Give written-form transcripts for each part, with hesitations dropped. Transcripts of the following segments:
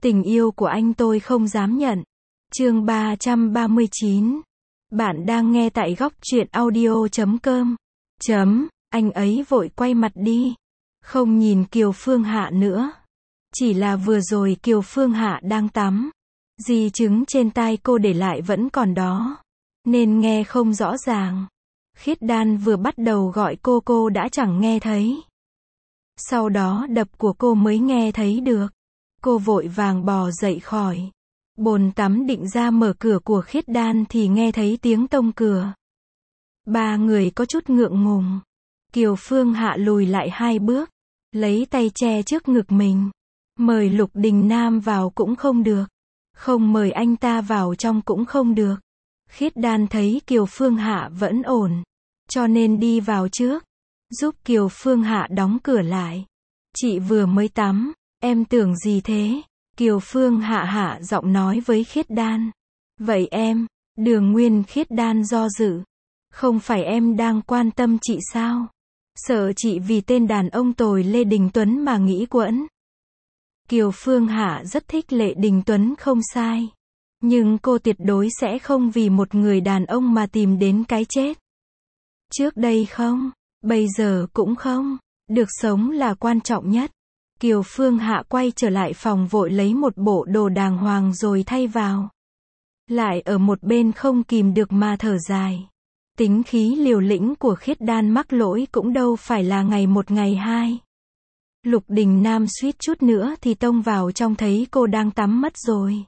Tình yêu của anh tôi không dám nhận. Chương 339. Bạn đang nghe tại góc truyện audio.com. Anh ấy vội quay mặt đi. Không nhìn Kiều Phương Hạ nữa. Chỉ là vừa rồi Kiều Phương Hạ đang tắm. Di chứng trên tai cô để lại vẫn còn đó. Nên nghe không rõ ràng. Khiết Đan vừa bắt đầu gọi cô đã chẳng nghe thấy. Sau đó đập của cô mới nghe thấy được. Cô vội vàng bò dậy khỏi bồn tắm định ra mở cửa của Khiết Đan thì nghe thấy tiếng tông cửa. Ba người có chút ngượng ngùng. Kiều Phương Hạ lùi lại 2 bước, lấy tay che trước ngực mình. Mời Lục Đình Nam vào cũng không được. Không mời anh ta vào trong cũng không được. Khiết Đan thấy Kiều Phương Hạ vẫn ổn, cho nên đi vào trước, giúp Kiều Phương Hạ đóng cửa lại. Chị vừa mới tắm, em tưởng gì thế? Kiều Phương Hạ hạ giọng nói với Khiết Đan. Vậy em, Đường Nguyên. Khiết Đan do dự. Không phải em đang quan tâm chị sao? Sợ chị vì tên đàn ông tồi Lê Đình Tuấn mà nghĩ quẫn. Kiều Phương Hạ rất thích Lê Đình Tuấn không sai. Nhưng cô tuyệt đối sẽ không vì một người đàn ông mà tìm đến cái chết. Trước đây không, bây giờ cũng không. Được sống là quan trọng nhất. Kiều Phương Hạ quay trở lại phòng vội lấy một bộ đồ đàng hoàng rồi thay vào. Lại ở một bên không kìm được mà thở dài. Tính khí liều lĩnh của Khiết Đan mắc lỗi cũng đâu phải là ngày một ngày hai. Lục Đình Nam suýt chút nữa thì tông vào trong thấy cô đang tắm mất rồi.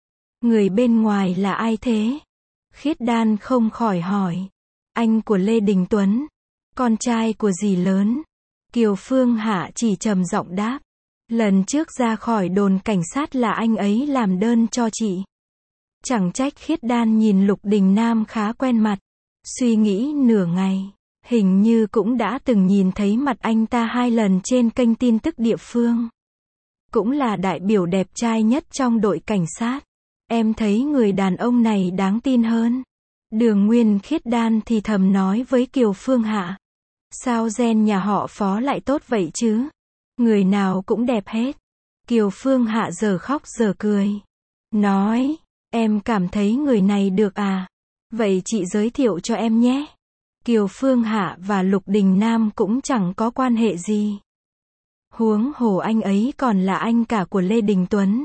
Người bên ngoài là ai thế? Khiết Đan không khỏi hỏi. Anh của Lê Đình Tuấn. Con trai của dì lớn. Kiều Phương Hạ chỉ trầm giọng đáp. Lần trước ra khỏi đồn cảnh sát là anh ấy làm đơn cho chị. Chẳng trách. Khiết Đan nhìn Lục Đình Nam khá quen mặt. Suy nghĩ nửa ngày. Hình như cũng đã từng nhìn thấy mặt anh ta 2 lần trên kênh tin tức địa phương. Cũng là đại biểu đẹp trai nhất trong đội cảnh sát. Em thấy người đàn ông này đáng tin hơn. Đường Nguyên. Khiết Đan thì thầm nói với Kiều Phương Hạ. Sao gen nhà họ Phó lại tốt vậy chứ? Người nào cũng đẹp hết. Kiều Phương Hạ giờ khóc giờ cười. Nói, em cảm thấy người này được à? Vậy chị giới thiệu cho em nhé. Kiều Phương Hạ và Lục Đình Nam cũng chẳng có quan hệ gì. Huống hồ anh ấy còn là anh cả của Lê Đình Tuấn.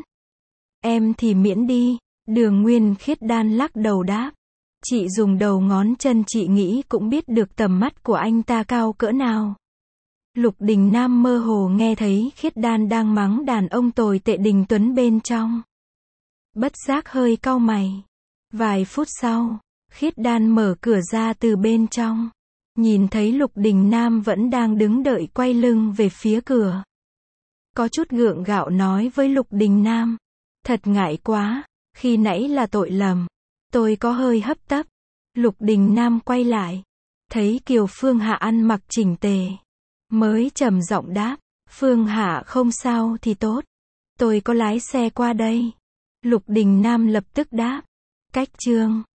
Em thì miễn đi. Đường Nguyên. Khiết Đan lắc đầu đáp. Chị dùng đầu ngón chân chị nghĩ cũng biết được tầm mắt của anh ta cao cỡ nào. Lục Đình Nam mơ hồ nghe thấy Khiết Đan đang mắng đàn ông tồi tệ Đình Tuấn bên trong. Bất giác hơi cau mày. Vài phút sau, Khiết Đan mở cửa ra từ bên trong. Nhìn thấy Lục Đình Nam vẫn đang đứng đợi quay lưng về phía cửa. Có chút gượng gạo nói với Lục Đình Nam. Thật ngại quá, khi nãy là tội lầm. Tôi có hơi hấp tấp. Lục Đình Nam quay lại. Thấy Kiều Phương Hạ ăn mặc chỉnh tề. Mới trầm giọng đáp. Phương Hạ không sao thì tốt. Tôi có lái xe qua đây. Lục Đình Nam lập tức đáp. Cách chương